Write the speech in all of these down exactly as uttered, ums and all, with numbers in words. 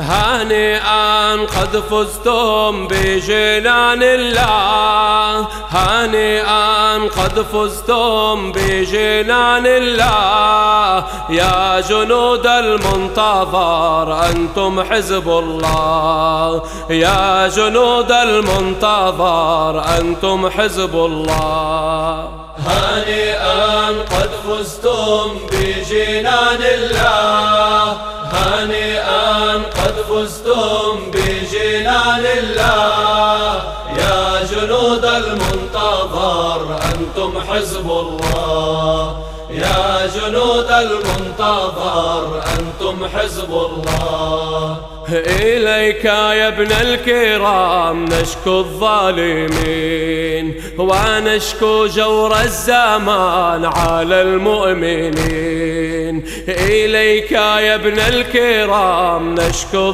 هانئا قد فزتم بجنان الله، هانئا قد فزتم بجنان الله، يا جنود المنتظر أنتم حزب الله، يا جنود المنتظر أنتم حزب الله. هانئا قد فزتم بجنان الله، هانئا قد فزتم بجنان الله، يا جنود المنتظر أنتم حزب الله، يا جنود المنتظر أنتم حزب الله. إليك يا ابن الكرام نشكو الظالمين ونشكو جور الزمان على المؤمنين، إليك يا ابن الكرام نشكو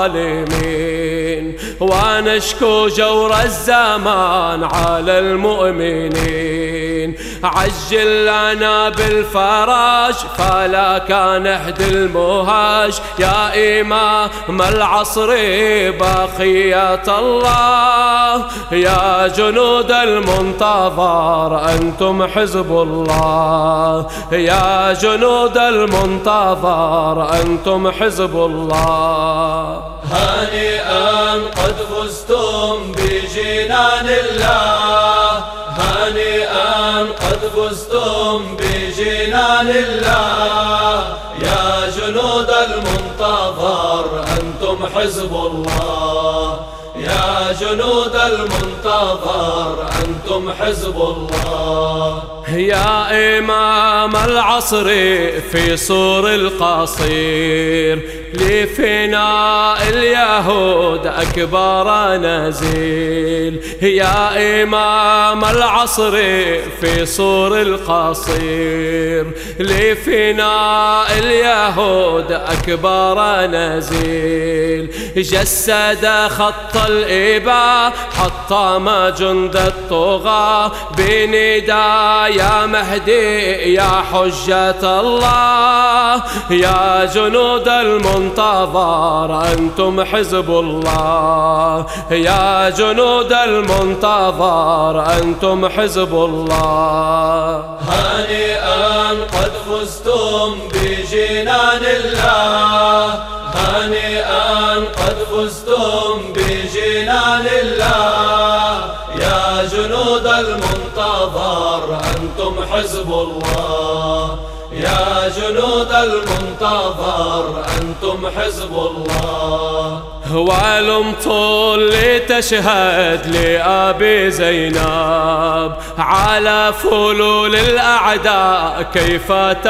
الظالمين ونشكو جور الزمان على المؤمنين، عجل لنا بالفرج فلا كان اهد المهاج، يا إمام العصر بقية الله، يا جنود المنتظر أنتم حزب الله، يا جنود المنتظر أنتم حزب الله. هانئا قد فزتم بجنان الله، هانئا قد فزتم بجنان الله، يا جنود المنتظر أنتم حزب الله، يا جنود المنتظر أنتم حزب الله. يا إمام العصر في صور القصير لفناء اليهود أكبر نزيل، يا إمام العصر في صور القصير لفناء اليهود أكبر نزيل، جسد خط الإباء حطم جند الطغاة بنداء يا مهدي يا حجة الله، يا جنود المنتظر أنتم حزب الله، يا جنود المنتظر أنتم حزب الله. هانئا قد فزتم بجنان الله، هانئا قد فزتم بجنان الله، يا جنود المنتظر أنتم حزب الله، يا جنود المنتظر أنتم حزب الله. ولمت لتشهد لأبي زينب على فلول الأعداء كيف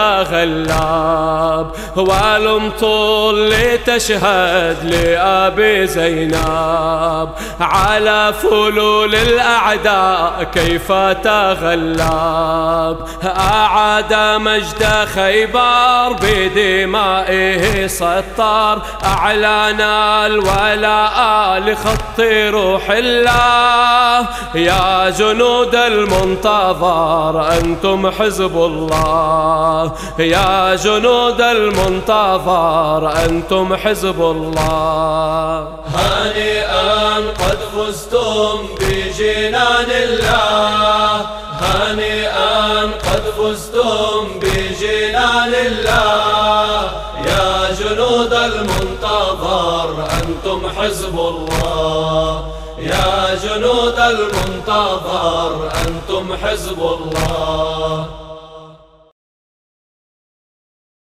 تغلب، ولمت لتشهد لأبي زينب على فلول الأعداء كيف تغلب، أعاد مجد خيبر بدمائه سطر، أعلن الولاء لخط روح الله، يا جنود المنتظر أنتم حزب الله، يا جنود المنتظر أنتم حزب الله. هانئا قد فزتم بجنان الله، هانئا قد فزتم بجنان الله، يا جنود المنتظر أنتم حزب الله، يا جنود المنتظر أنتم حزب الله.